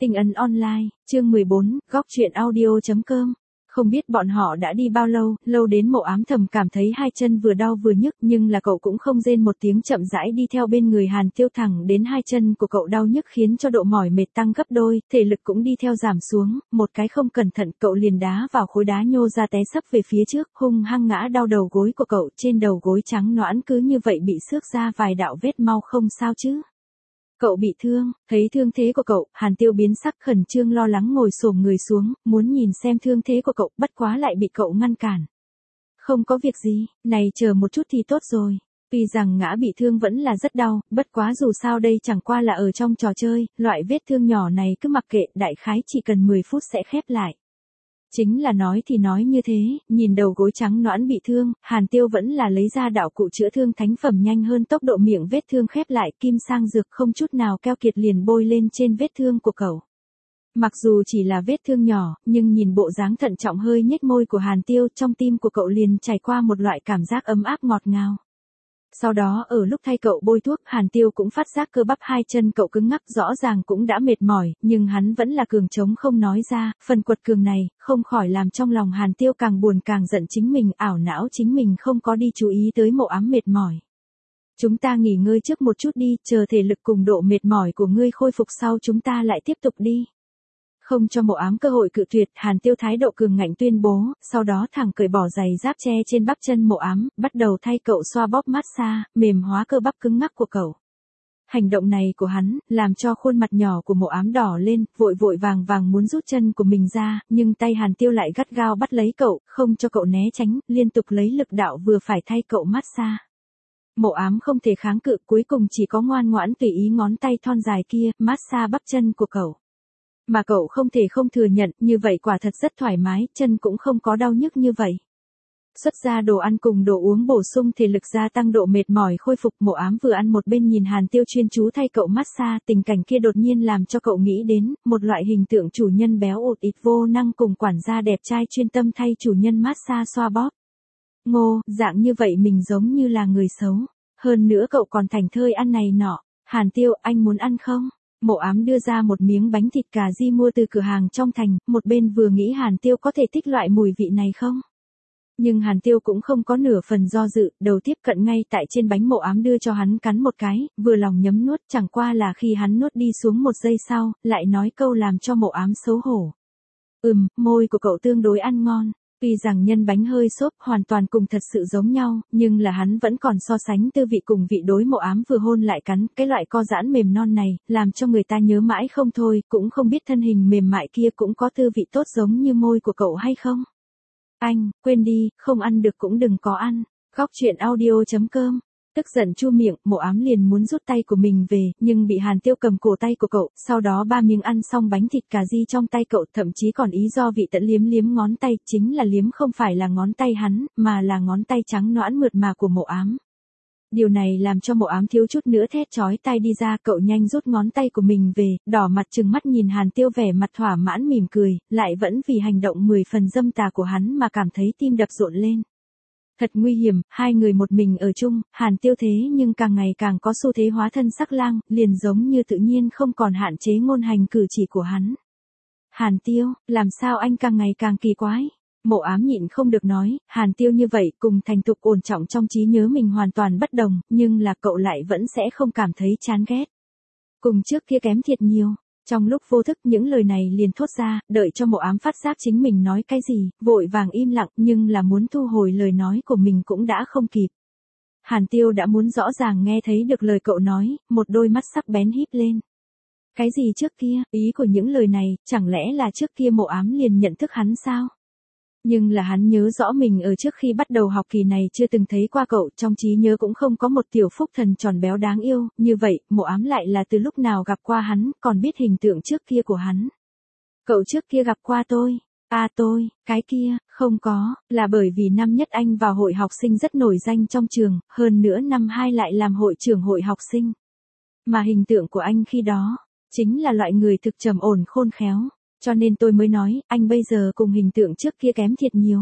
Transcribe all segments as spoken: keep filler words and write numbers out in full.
Tinh ấn online, chương mười bốn, góc truyện audio chấm com. Không biết bọn họ đã đi bao lâu, lâu đến Mộ Ám thầm cảm thấy hai chân vừa đau vừa nhức, nhưng là cậu cũng không rên một tiếng, chậm rãi đi theo bên người Hàn Tiêu, thẳng đến hai chân của cậu đau nhức khiến cho độ mỏi mệt tăng gấp đôi, thể lực cũng đi theo giảm xuống, một cái không cẩn thận cậu liền đá vào khối đá nhô ra té sấp về phía trước, hung hăng ngã đau đầu gối của cậu, trên đầu gối trắng nõn cứ như vậy bị xước ra vài đạo vết mau không sao chứ. Cậu bị thương, thấy thương thế của cậu, Hàn Tiêu biến sắc, khẩn trương lo lắng ngồi xổm người xuống, muốn nhìn xem thương thế của cậu, bất quá lại bị cậu ngăn cản. Không có việc gì, này chờ một chút thì tốt rồi. Tuy rằng ngã bị thương vẫn là rất đau, bất quá dù sao đây chẳng qua là ở trong trò chơi, loại vết thương nhỏ này cứ mặc kệ, đại khái chỉ cần mười phút sẽ khép lại. Chính là nói thì nói như thế, nhìn đầu gối trắng nõn bị thương, Hàn Tiêu vẫn là lấy ra đạo cụ chữa thương thánh phẩm, nhanh hơn tốc độ miệng vết thương khép lại, kim sang dược không chút nào keo kiệt liền bôi lên trên vết thương của cậu. Mặc dù chỉ là vết thương nhỏ, nhưng nhìn bộ dáng thận trọng hơi nhếch môi của Hàn Tiêu, trong tim của cậu liền trải qua một loại cảm giác ấm áp ngọt ngào. Sau đó ở lúc thay cậu bôi thuốc, Hàn Tiêu cũng phát giác cơ bắp hai chân cậu cứng ngắc, rõ ràng cũng đã mệt mỏi, nhưng hắn vẫn là cường trống không nói ra, phần quật cường này, không khỏi làm trong lòng Hàn Tiêu càng buồn càng giận chính mình, ảo não chính mình không có đi chú ý tới Mộ Ám mệt mỏi. Chúng ta nghỉ ngơi trước một chút đi, chờ thể lực cùng độ mệt mỏi của ngươi khôi phục sau chúng ta lại tiếp tục đi. Không cho Mộ Ám cơ hội cự tuyệt, Hàn Tiêu thái độ cường ngạnh tuyên bố, sau đó thẳng cởi bỏ giày giáp che trên bắp chân Mộ Ám, bắt đầu thay cậu xoa bóp massage, mềm hóa cơ bắp cứng ngắc của cậu. Hành động này của hắn, làm cho khuôn mặt nhỏ của Mộ Ám đỏ lên, vội vội vàng vàng muốn rút chân của mình ra, nhưng tay Hàn Tiêu lại gắt gao bắt lấy cậu, không cho cậu né tránh, liên tục lấy lực đạo vừa phải thay cậu massage. Mộ Ám không thể kháng cự, cuối cùng chỉ có ngoan ngoãn tùy ý ngón tay thon dài kia, massage bắp chân của cậu. Mà cậu không thể không thừa nhận, như vậy quả thật rất thoải mái, chân cũng không có đau nhức như vậy. Xuất ra đồ ăn cùng đồ uống bổ sung thể lực, gia tăng độ mệt mỏi khôi phục. Mộ Ám vừa ăn một bên nhìn Hàn Tiêu chuyên chú thay cậu massage, tình cảnh kia đột nhiên làm cho cậu nghĩ đến một loại hình tượng chủ nhân béo ột ịt vô năng cùng quản gia đẹp trai chuyên tâm thay chủ nhân massage xoa bóp. Ngô, dạng như vậy mình giống như là người xấu. Hơn nữa cậu còn thành thơi ăn này nọ. Hàn Tiêu, anh muốn ăn không? Mộ Ám đưa ra một miếng bánh thịt cà ri mua từ cửa hàng trong thành, một bên vừa nghĩ Hàn Tiêu có thể thích loại mùi vị này không? Nhưng Hàn Tiêu cũng không có nửa phần do dự, đầu tiếp cận ngay tại trên bánh. Mộ Ám đưa cho hắn cắn một cái, vừa lòng nhấm nuốt, chẳng qua là khi hắn nuốt đi xuống một giây sau, lại nói câu làm cho Mộ Ám xấu hổ. Ừm, môi của cậu tương đối ăn ngon. Tuy rằng nhân bánh hơi xốp hoàn toàn cùng thật sự giống nhau, nhưng là hắn vẫn còn so sánh tư vị cùng vị đối. Mộ Ám vừa hôn lại cắn, cái loại co giãn mềm non này, làm cho người ta nhớ mãi không thôi, cũng không biết thân hình mềm mại kia cũng có tư vị tốt giống như môi của cậu hay không. Anh, quên đi, không ăn được cũng đừng có ăn. Góc truyện audio chấm com. Tức giận chu miệng, Mộ Ám liền muốn rút tay của mình về, nhưng bị Hàn Tiêu cầm cổ tay của cậu, sau đó ba miếng ăn xong bánh thịt cà ri trong tay cậu, thậm chí còn ý do vị tận liếm liếm ngón tay, chính là liếm không phải là ngón tay hắn, mà là ngón tay trắng nõn mượt mà của Mộ Ám. Điều này làm cho Mộ Ám thiếu chút nữa thét chói tai đi ra, cậu nhanh rút ngón tay của mình về, đỏ mặt trừng mắt nhìn Hàn Tiêu vẻ mặt thỏa mãn mỉm cười, lại vẫn vì hành động mười phần dâm tà của hắn mà cảm thấy tim đập rộn lên. Thật nguy hiểm, hai người một mình ở chung, Hàn Tiêu thế nhưng càng ngày càng có xu thế hóa thân sắc lang, liền giống như tự nhiên không còn hạn chế ngôn hành cử chỉ của hắn. Hàn Tiêu, làm sao anh càng ngày càng kỳ quái? Mộ Ám nhịn không được nói, Hàn Tiêu như vậy cùng thành thục ổn trọng trong trí nhớ mình hoàn toàn bất đồng, nhưng là cậu lại vẫn sẽ không cảm thấy chán ghét. Cùng trước kia kém thiệt nhiều. Trong lúc vô thức những lời này liền thốt ra, đợi cho Mộ Ám phát giác chính mình nói cái gì, vội vàng im lặng, nhưng là muốn thu hồi lời nói của mình cũng đã không kịp. Hàn Tiêu đã muốn rõ ràng nghe thấy được lời cậu nói, một đôi mắt sắc bén híp lên. Cái gì trước kia, ý của những lời này, chẳng lẽ là trước kia Mộ Ám liền nhận thức hắn sao? Nhưng là hắn nhớ rõ mình ở trước khi bắt đầu học kỳ này chưa từng thấy qua cậu, trong trí nhớ cũng không có một tiểu phúc thần tròn béo đáng yêu, như vậy, Mộ Ám lại là từ lúc nào gặp qua hắn, còn biết hình tượng trước kia của hắn. Cậu trước kia gặp qua tôi, à tôi, cái kia, không có, là bởi vì năm nhất anh vào hội học sinh rất nổi danh trong trường, hơn nữa năm hai lại làm hội trưởng hội học sinh. Mà hình tượng của anh khi đó, chính là loại người thực trầm ổn khôn khéo. Cho nên tôi mới nói, anh bây giờ cùng hình tượng trước kia kém thiệt nhiều.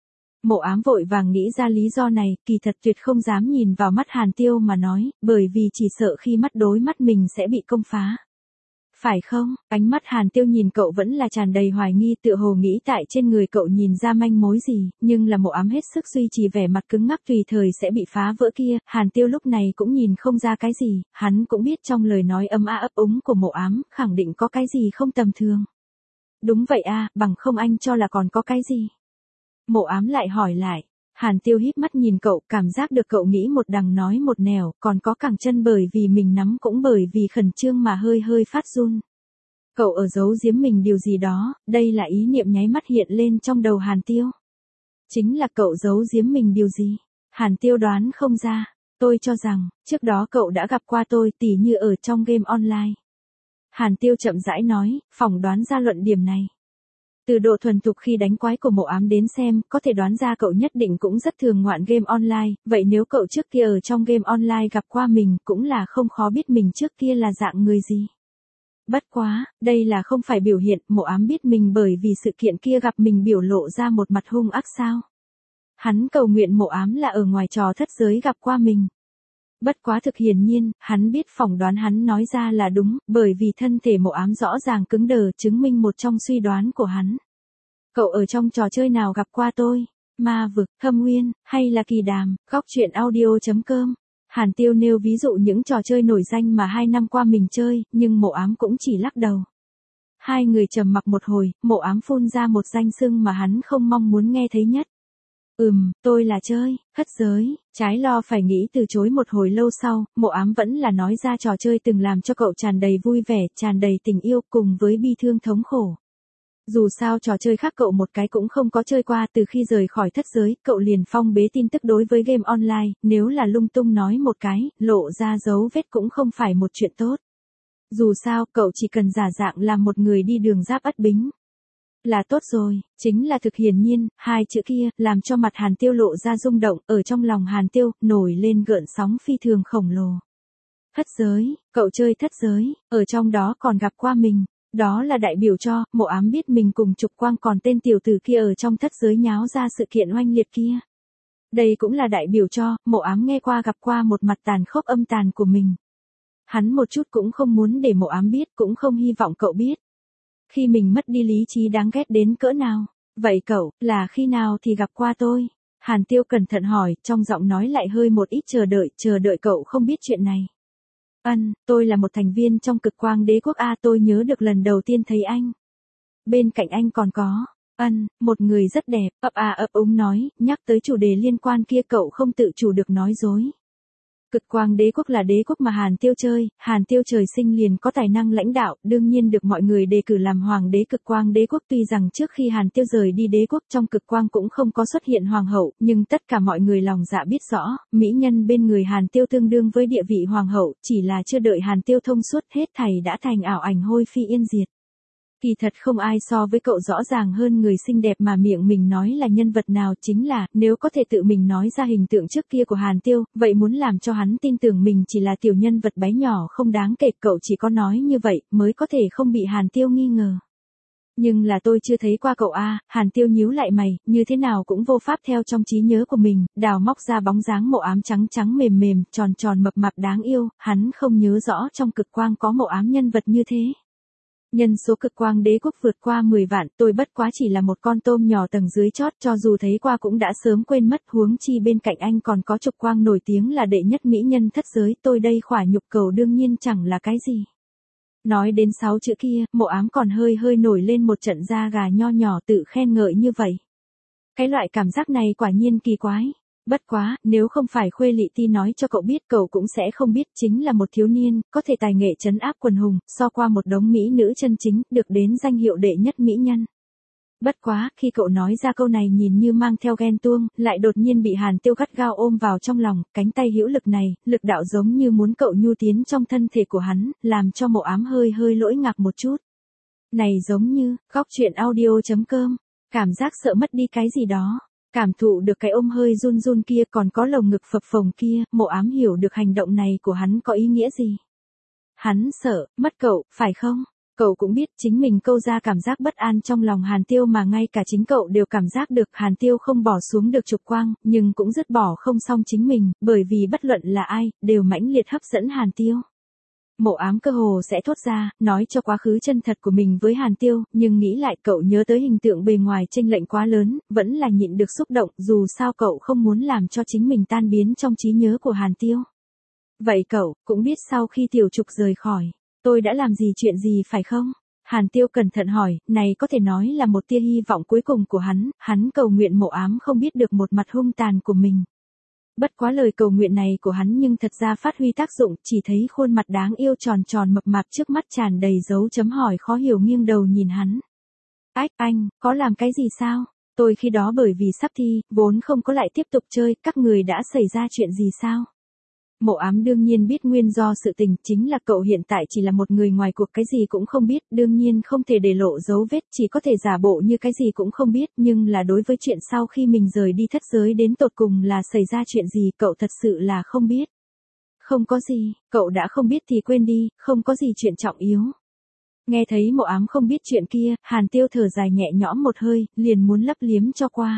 Mộ Ám vội vàng nghĩ ra lý do này, kỳ thật tuyệt không dám nhìn vào mắt Hàn Tiêu mà nói, bởi vì chỉ sợ khi mắt đối mắt mình sẽ bị công phá. phải không? Ánh mắt Hàn Tiêu nhìn cậu vẫn là tràn đầy hoài nghi, tựa hồ nghĩ tại trên người cậu nhìn ra manh mối gì, nhưng là Mộ Ám hết sức duy trì vẻ mặt cứng ngắc tùy thời sẽ bị phá vỡ kia, Hàn Tiêu lúc này cũng nhìn không ra cái gì, hắn cũng biết trong lời nói ấm a ấp úng của Mộ Ám, khẳng định có cái gì không tầm thường. Đúng vậy a, bằng không anh cho là còn có cái gì? Mộ Ám lại hỏi lại. Hàn Tiêu híp mắt nhìn cậu, cảm giác được cậu nghĩ một đằng nói một nẻo, còn có cẳng chân bởi vì mình nắm cũng bởi vì khẩn trương mà hơi hơi phát run. Cậu ở giấu giếm mình điều gì đó, đây là ý niệm nháy mắt hiện lên trong đầu Hàn Tiêu. Chính là cậu giấu giếm mình điều gì? Hàn Tiêu đoán không ra, tôi cho rằng, trước đó cậu đã gặp qua tôi tỉ như ở trong game online. Hàn Tiêu chậm rãi nói, phỏng đoán ra luận điểm này. Từ độ thuần thục khi đánh quái của Mộ Ám đến xem, có thể đoán ra cậu nhất định cũng rất thường ngoạn game online, vậy nếu cậu trước kia ở trong game online gặp qua mình, cũng là không khó biết mình trước kia là dạng người gì. Bất quá, đây là không phải biểu hiện, Mộ Ám biết mình bởi vì sự kiện kia gặp mình biểu lộ ra một mặt hung ác sao. Hắn cầu nguyện Mộ Ám là ở ngoài trò thất giới gặp qua mình. Bất quá thực hiển nhiên, hắn biết phỏng đoán hắn nói ra là đúng, bởi vì thân thể Mộ Ám rõ ràng cứng đờ, chứng minh một trong suy đoán của hắn. Cậu ở trong trò chơi nào gặp qua tôi? Ma vực, Thâm Nguyên, hay là Kỳ Đàm, góc truyện audio chấm com. Hàn Tiêu nêu ví dụ những trò chơi nổi danh mà hai năm qua mình chơi, nhưng Mộ Ám cũng chỉ lắc đầu. Hai người trầm mặc một hồi, Mộ Ám phun ra một danh xưng mà hắn không mong muốn nghe thấy nhất. Ừm, tôi là chơi, thất giới, trái lo phải nghĩ từ chối một hồi lâu sau, Mộ Ám vẫn là nói ra trò chơi từng làm cho cậu tràn đầy vui vẻ, tràn đầy tình yêu cùng với bi thương thống khổ. Dù sao trò chơi khác cậu một cái cũng không có chơi qua, từ khi rời khỏi thất giới, cậu liền phong bế tin tức đối với game online, nếu là lung tung nói một cái, lộ ra dấu vết cũng không phải một chuyện tốt. Dù sao, cậu chỉ cần giả dạng làm một người đi đường giáp Ất Bính là tốt rồi, chính là thực hiển nhiên, hai chữ kia, làm cho mặt Hàn Tiêu lộ ra rung động, ở trong lòng Hàn Tiêu, nổi lên gợn sóng phi thường khổng lồ. Thất giới, cậu chơi thất giới, ở trong đó còn gặp qua mình, đó là đại biểu cho, Mộ Ám biết mình cùng Trục Quang còn tên tiểu tử kia ở trong thất giới nháo ra sự kiện oanh liệt kia. Đây cũng là đại biểu cho, Mộ Ám nghe qua gặp qua một mặt tàn khốc âm tàn của mình. Hắn một chút cũng không muốn để Mộ Ám biết, cũng không hy vọng cậu biết. Khi mình mất đi lý trí đáng ghét đến cỡ nào? Vậy cậu, là khi nào thì gặp qua tôi? Hàn Tiêu cẩn thận hỏi, trong giọng nói lại hơi một ít chờ đợi, chờ đợi cậu không biết chuyện này. Ân, tôi là một thành viên trong Cực Quang Đế Quốc A, tôi nhớ được lần đầu tiên thấy anh. Bên cạnh anh còn có, ân, một người rất đẹp, ấp a ấp úng nói, nhắc tới chủ đề liên quan kia cậu không tự chủ được nói dối. Cực Quang Đế Quốc là đế quốc mà Hàn Tiêu chơi, Hàn Tiêu trời sinh liền có tài năng lãnh đạo, đương nhiên được mọi người đề cử làm hoàng đế Cực Quang Đế Quốc, tuy rằng trước khi Hàn Tiêu rời đi đế quốc trong Cực Quang cũng không có xuất hiện hoàng hậu, nhưng tất cả mọi người lòng dạ biết rõ, mỹ nhân bên người Hàn Tiêu tương đương với địa vị hoàng hậu, chỉ là chưa đợi Hàn Tiêu thông suốt hết thảy đã thành ảo ảnh hôi phi yên diệt. Kỳ thật không ai so với cậu rõ ràng hơn người xinh đẹp mà miệng mình nói là nhân vật nào, chính là, nếu có thể tự mình nói ra hình tượng trước kia của Hàn Tiêu, vậy muốn làm cho hắn tin tưởng mình chỉ là tiểu nhân vật bé nhỏ không đáng kể, cậu chỉ có nói như vậy, mới có thể không bị Hàn Tiêu nghi ngờ. Nhưng là tôi chưa thấy qua cậu a. Hàn Tiêu nhíu lại mày, như thế nào cũng vô pháp theo trong trí nhớ của mình, đào móc ra bóng dáng Mộ Ám trắng trắng mềm mềm, tròn tròn mập mạp đáng yêu, hắn không nhớ rõ trong Cực Quang có Mộ Ám nhân vật như thế. Nhân số Cực Quang Đế Quốc vượt qua mười vạn, tôi bất quá chỉ là một con tôm nhỏ tầng dưới chót, cho dù thấy qua cũng đã sớm quên mất, huống chi bên cạnh anh còn có Trục Quang nổi tiếng là đệ nhất mỹ nhân thất giới, tôi đây khỏa nhục cầu đương nhiên chẳng là cái gì. Nói đến sáu chữ kia, Mộ Ám còn hơi hơi nổi lên một trận da gà nho nhỏ tự khen ngợi như vậy. Cái loại cảm giác này quả nhiên kỳ quái. Bất quá, nếu không phải Khuê Lị Ti nói cho cậu biết, cậu cũng sẽ không biết, chính là một thiếu niên, có thể tài nghệ trấn áp quần hùng, so qua một đống mỹ nữ chân chính, được đến danh hiệu đệ nhất mỹ nhân. Bất quá, khi cậu nói ra câu này nhìn như mang theo ghen tuông, lại đột nhiên bị Hàn Tiêu gắt gao ôm vào trong lòng, cánh tay hữu lực này, lực đạo giống như muốn cậu nhu tiến trong thân thể của hắn, làm cho Mộ Ám hơi hơi lỗi ngạc một chút. Này giống như, góc truyện audio chấm com, cảm giác sợ mất đi cái gì đó. Cảm thụ được cái ôm hơi run run kia, còn có lồng ngực phập phồng kia, Mộ Ám hiểu được hành động này của hắn có ý nghĩa gì. Hắn sợ, mất cậu, phải không? Cậu cũng biết chính mình câu ra cảm giác bất an trong lòng Hàn Tiêu mà ngay cả chính cậu đều cảm giác được Hàn Tiêu không bỏ xuống được Trục Quang, nhưng cũng dứt bỏ không xong chính mình, bởi vì bất luận là ai, đều mãnh liệt hấp dẫn Hàn Tiêu. Mộ ám cơ hồ sẽ thốt ra, nói cho quá khứ chân thật của mình với Hàn Tiêu, nhưng nghĩ lại cậu nhớ tới hình tượng bề ngoài chênh lệch quá lớn, vẫn là nhịn được xúc động, dù sao cậu không muốn làm cho chính mình tan biến trong trí nhớ của Hàn Tiêu. Vậy cậu, cũng biết sau khi Tiểu Trục rời khỏi, tôi đã làm gì chuyện gì phải không? Hàn Tiêu cẩn thận hỏi, này có thể nói là một tia hy vọng cuối cùng của hắn, hắn cầu nguyện mộ ám không biết được một mặt hung tàn của mình. Bất quá lời cầu nguyện này của hắn nhưng thật ra phát huy tác dụng, chỉ thấy khuôn mặt đáng yêu tròn tròn mập mạp trước mắt tràn đầy dấu chấm hỏi khó hiểu nghiêng đầu nhìn hắn. Ách anh, có làm cái gì sao? Tôi khi đó bởi vì sắp thi, vốn không có lại tiếp tục chơi, các người đã xảy ra chuyện gì sao? Mộ ám đương nhiên biết nguyên do sự tình, chính là cậu hiện tại chỉ là một người ngoài cuộc cái gì cũng không biết, đương nhiên không thể để lộ dấu vết, chỉ có thể giả bộ như cái gì cũng không biết, nhưng là đối với chuyện sau khi mình rời đi thất giới đến tột cùng là xảy ra chuyện gì cậu thật sự là không biết. Không có gì, cậu đã không biết thì quên đi, không có gì chuyện trọng yếu. Nghe thấy mộ ám không biết chuyện kia, Hàn Tiêu thở dài nhẹ nhõm một hơi, liền muốn lấp liếm cho qua.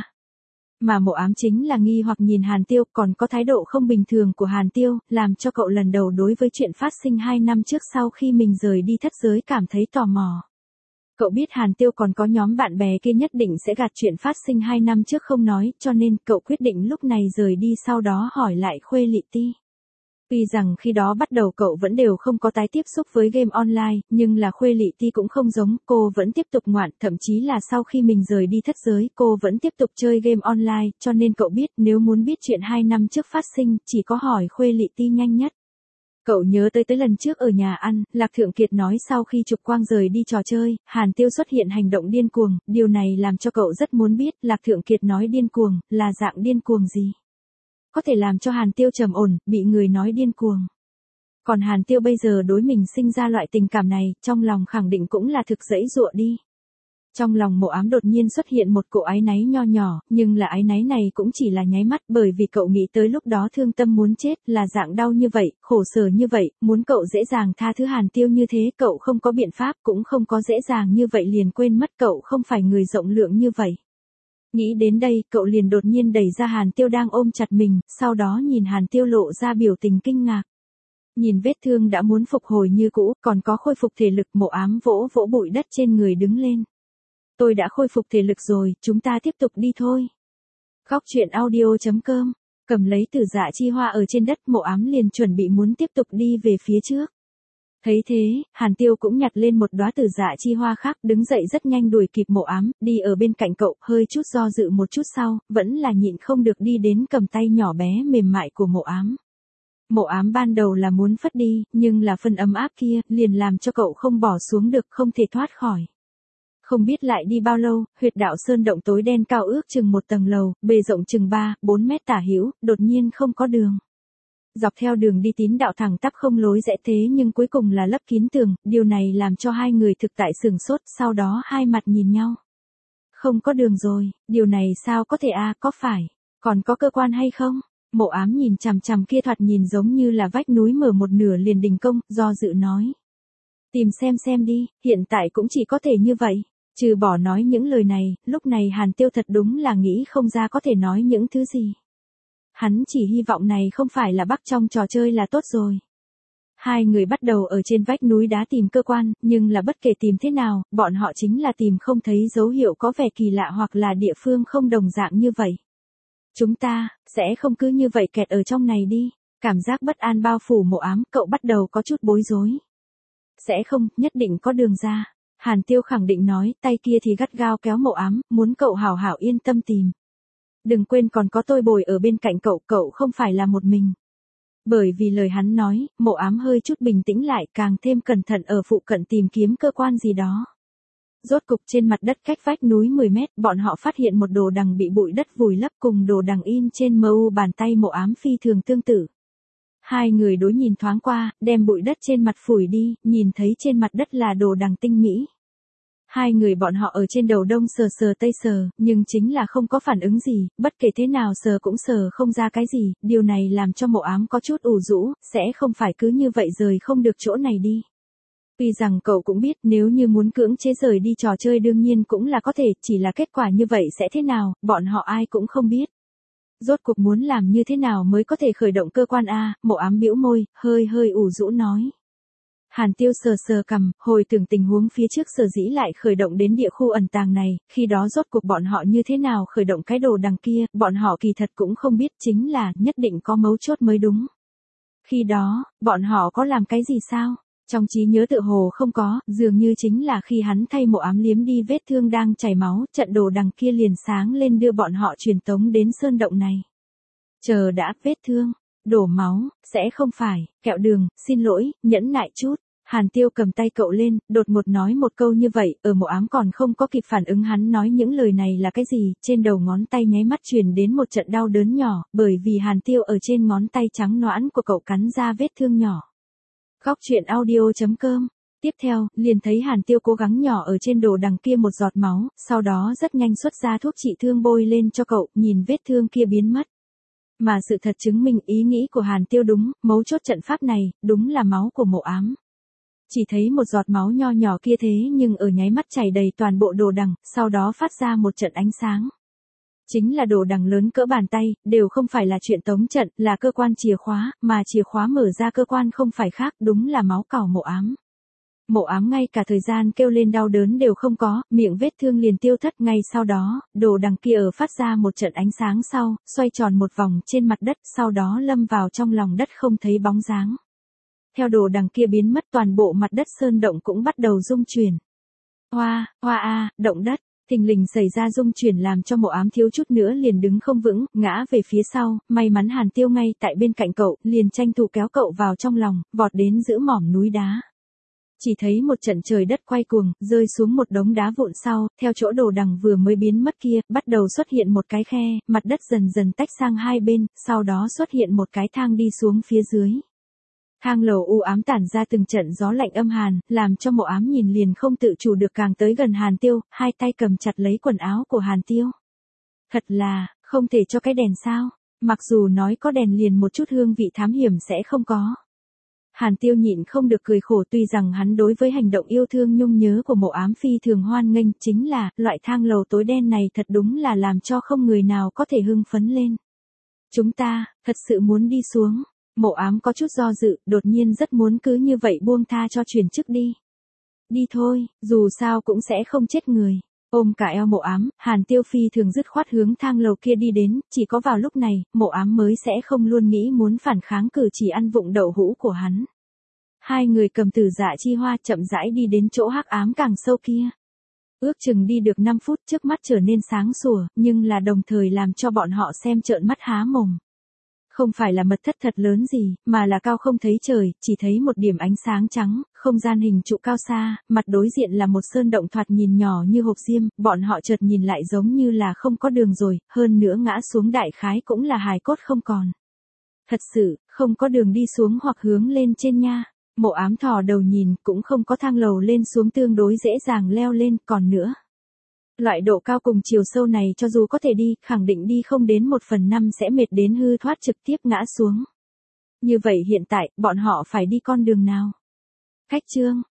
Mà mộ ám chính là nghi hoặc nhìn Hàn Tiêu, còn có thái độ không bình thường của Hàn Tiêu, làm cho cậu lần đầu đối với chuyện phát sinh hai năm trước sau khi mình rời đi thất giới cảm thấy tò mò. Cậu biết Hàn Tiêu còn có nhóm bạn bè kia nhất định sẽ gạt chuyện phát sinh hai năm trước không nói, cho nên cậu quyết định lúc này rời đi sau đó hỏi lại Khuê Lị Ti. Tuy rằng khi đó bắt đầu cậu vẫn đều không có tái tiếp xúc với game online, nhưng là Khuê Lị Ti cũng không giống, cô vẫn tiếp tục ngoạn, thậm chí là sau khi mình rời đi thất giới, cô vẫn tiếp tục chơi game online, cho nên cậu biết nếu muốn biết chuyện hai năm trước phát sinh, chỉ có hỏi Khuê Lị Ti nhanh nhất. Cậu nhớ tới tới lần trước ở nhà ăn, Lạc Thượng Kiệt nói sau khi Trục Quang rời đi trò chơi, Hàn Tiêu xuất hiện hành động điên cuồng, điều này làm cho cậu rất muốn biết, Lạc Thượng Kiệt nói điên cuồng, là dạng điên cuồng gì? Có thể làm cho Hàn Tiêu trầm ổn, bị người nói điên cuồng. Còn Hàn Tiêu bây giờ đối mình sinh ra loại tình cảm này, trong lòng khẳng định cũng là thực dẫy dụa đi. Trong lòng mộ ám đột nhiên xuất hiện một cỗ áy náy nho nhỏ, nhưng là áy náy này cũng chỉ là nháy mắt bởi vì cậu nghĩ tới lúc đó thương tâm muốn chết là dạng đau như vậy, khổ sở như vậy, muốn cậu dễ dàng tha thứ Hàn Tiêu như thế cậu không có biện pháp cũng không có dễ dàng như vậy liền quên mất cậu không phải người rộng lượng như vậy. Nghĩ đến đây, cậu liền đột nhiên đẩy ra Hàn Tiêu đang ôm chặt mình, sau đó nhìn Hàn Tiêu lộ ra biểu tình kinh ngạc. Nhìn vết thương đã muốn phục hồi như cũ, còn có khôi phục thể lực, mộ ám vỗ vỗ bụi đất trên người đứng lên. Tôi đã khôi phục thể lực rồi, chúng ta tiếp tục đi thôi. Góc truyện audio chấm com, cầm lấy Tử Dạ Chi Hoa ở trên đất, mộ ám liền chuẩn bị muốn tiếp tục đi về phía trước. Thấy thế, Hàn Tiêu cũng nhặt lên một đóa Tử Dạ Chi Hoa khác, đứng dậy rất nhanh đuổi kịp mộ ám, đi ở bên cạnh cậu, hơi chút do dự một chút sau, vẫn là nhịn không được đi đến cầm tay nhỏ bé mềm mại của mộ ám. Mộ ám ban đầu là muốn phất đi, nhưng là phần ấm áp kia, liền làm cho cậu không bỏ xuống được, không thể thoát khỏi. Không biết lại đi bao lâu, huyệt đạo sơn động tối đen cao ước chừng một tầng lầu, bề rộng chừng ba, bốn mét tả hữu, đột nhiên không có đường. Dọc theo đường đi tín đạo thẳng tắp không lối rẽ thế nhưng cuối cùng là lấp kín tường, điều này làm cho hai người thực tại sửng sốt, sau đó hai mặt nhìn nhau. Không có đường rồi, điều này sao có thể a có phải, còn có cơ quan hay không? Mộ ám nhìn chằm chằm kia thoạt nhìn giống như là vách núi mở một nửa liền đình công, do dự nói. Tìm xem xem đi, hiện tại cũng chỉ có thể như vậy. Trừ bỏ nói những lời này, lúc này Hàn Tiêu thật đúng là nghĩ không ra có thể nói những thứ gì. Hắn chỉ hy vọng này không phải là bug trong trò chơi là tốt rồi. Hai người bắt đầu ở trên vách núi đá tìm cơ quan, nhưng là bất kể tìm thế nào, bọn họ chính là tìm không thấy dấu hiệu có vẻ kỳ lạ hoặc là địa phương không đồng dạng như vậy. Chúng ta, sẽ không cứ như vậy kẹt ở trong này đi. Cảm giác bất an bao phủ mộ ám, cậu bắt đầu có chút bối rối. Sẽ không, nhất định có đường ra. Hàn Tiêu khẳng định nói, tay kia thì gắt gao kéo mộ ám, muốn cậu hảo hảo yên tâm tìm. Đừng quên còn có tôi bồi ở bên cạnh cậu, cậu không phải là một mình. Bởi vì lời hắn nói, mộ ám hơi chút bình tĩnh lại, càng thêm cẩn thận ở phụ cận tìm kiếm cơ quan gì đó. Rốt cục trên mặt đất cách vách núi mười mét, bọn họ phát hiện một đồ đằng bị bụi đất vùi lấp cùng đồ đằng in trên em u bàn tay mộ ám phi thường tương tự. Hai người đối nhìn thoáng qua, đem bụi đất trên mặt phủi đi, nhìn thấy trên mặt đất là đồ đằng tinh mỹ. Hai người bọn họ ở trên đầu đông sờ sờ tây sờ, nhưng chính là không có phản ứng gì, bất kể thế nào sờ cũng sờ không ra cái gì, điều này làm cho mộ ám có chút ủ rũ, sẽ không phải cứ như vậy rời không được chỗ này đi. Tuy rằng cậu cũng biết nếu như muốn cưỡng chế rời đi trò chơi đương nhiên cũng là có thể, chỉ là kết quả như vậy sẽ thế nào, bọn họ ai cũng không biết. Rốt cuộc muốn làm như thế nào mới có thể khởi động cơ quan A, mộ ám bĩu môi, hơi hơi ủ rũ nói. Hàn Tiêu sờ sờ cằm, hồi tưởng tình huống phía trước sở dĩ lại khởi động đến địa khu ẩn tàng này, khi đó rốt cuộc bọn họ như thế nào khởi động cái đồ đằng kia, bọn họ kỳ thật cũng không biết, chính là, nhất định có mấu chốt mới đúng. Khi đó, bọn họ có làm cái gì sao? Trong trí nhớ tựa hồ không có, dường như chính là khi hắn thay mộ ám liếm đi vết thương đang chảy máu, trận đồ đằng kia liền sáng lên đưa bọn họ truyền tống đến sơn động này. Chờ đã, vết thương, đổ máu, sẽ không phải, kẹo đường, xin lỗi, nhẫn nại chút. Hàn Tiêu cầm tay cậu lên, đột ngột nói một câu như vậy, ở mộ ám còn không có kịp phản ứng hắn nói những lời này là cái gì, trên đầu ngón tay nháy mắt truyền đến một trận đau đớn nhỏ, bởi vì Hàn Tiêu ở trên ngón tay trắng nõn của cậu cắn ra vết thương nhỏ. Góc truyện audio chấm com. Tiếp theo, liền thấy Hàn Tiêu cố gắng nhỏ ở trên đồ đằng kia một giọt máu, sau đó rất nhanh xuất ra thuốc trị thương bôi lên cho cậu, nhìn vết thương kia biến mất. Mà sự thật chứng minh ý nghĩ của Hàn Tiêu đúng, mấu chốt trận pháp này, đúng là máu của mộ ám. Chỉ thấy một giọt máu nho nhỏ kia thế nhưng ở nháy mắt chảy đầy toàn bộ đồ đằng, sau đó phát ra một trận ánh sáng. Chính là đồ đằng lớn cỡ bàn tay, đều không phải là chuyện tống trận, là cơ quan chìa khóa, mà chìa khóa mở ra cơ quan không phải khác, đúng là máu cào mộ ám. Mộ ám ngay cả thời gian kêu lên đau đớn đều không có, miệng vết thương liền tiêu thất ngay sau đó, đồ đằng kia ở phát ra một trận ánh sáng sau, xoay tròn một vòng trên mặt đất, sau đó lâm vào trong lòng đất không thấy bóng dáng. Theo đồ đằng kia biến mất toàn bộ mặt đất sơn động cũng bắt đầu rung chuyển. Hoa, hoa a, động đất, thình lình xảy ra rung chuyển làm cho mộ ám thiếu chút nữa liền đứng không vững, ngã về phía sau, may mắn Hàn Tiêu ngay tại bên cạnh cậu, liền tranh thủ kéo cậu vào trong lòng, vọt đến giữa mỏm núi đá. Chỉ thấy một trận trời đất quay cuồng, rơi xuống một đống đá vụn sau, theo chỗ đồ đằng vừa mới biến mất kia, bắt đầu xuất hiện một cái khe, mặt đất dần dần tách sang hai bên, sau đó xuất hiện một cái thang đi xuống phía dưới. Thang lầu u ám tản ra từng trận gió lạnh âm hàn, làm cho mộ ám nhìn liền không tự chủ được càng tới gần Hàn Tiêu, hai tay cầm chặt lấy quần áo của Hàn Tiêu. Thật là, không thể cho cái đèn sao, mặc dù nói có đèn liền một chút hương vị thám hiểm sẽ không có. Hàn Tiêu nhịn không được cười khổ tuy rằng hắn đối với hành động yêu thương nhung nhớ của mộ ám phi thường hoan nghênh chính là, loại thang lầu tối đen này thật đúng là làm cho không người nào có thể hưng phấn lên. Chúng ta, thật sự muốn đi xuống. Mộ ám có chút do dự, đột nhiên rất muốn cứ như vậy buông tha cho chuyển chức đi. Đi thôi, dù sao cũng sẽ không chết người. Ôm cả eo mộ ám, Hàn Tiêu phi thường dứt khoát hướng thang lầu kia đi đến, chỉ có vào lúc này, mộ ám mới sẽ không luôn nghĩ muốn phản kháng cử chỉ ăn vụng đậu hũ của hắn. Hai người cầm tử dạ chi hoa chậm rãi đi đến chỗ hắc ám càng sâu kia. Ước chừng đi được năm phút trước mắt trở nên sáng sủa, nhưng là đồng thời làm cho bọn họ xem trợn mắt há mồm. Không phải là mật thất thật lớn gì, mà là cao không thấy trời, chỉ thấy một điểm ánh sáng trắng, không gian hình trụ cao xa, mặt đối diện là một sơn động thoạt nhìn nhỏ như hộp diêm, bọn họ chợt nhìn lại giống như là không có đường rồi, hơn nữa ngã xuống đại khái cũng là hài cốt không còn. Thật sự, không có đường đi xuống hoặc hướng lên trên nha. Mộ ám thò đầu nhìn, cũng không có thang lầu lên xuống tương đối dễ dàng leo lên, còn nữa. Loại độ cao cùng chiều sâu này cho dù có thể đi, khẳng định đi không đến một phần năm sẽ mệt đến hư thoát trực tiếp ngã xuống. Như vậy hiện tại, bọn họ phải đi con đường nào? Cách chương,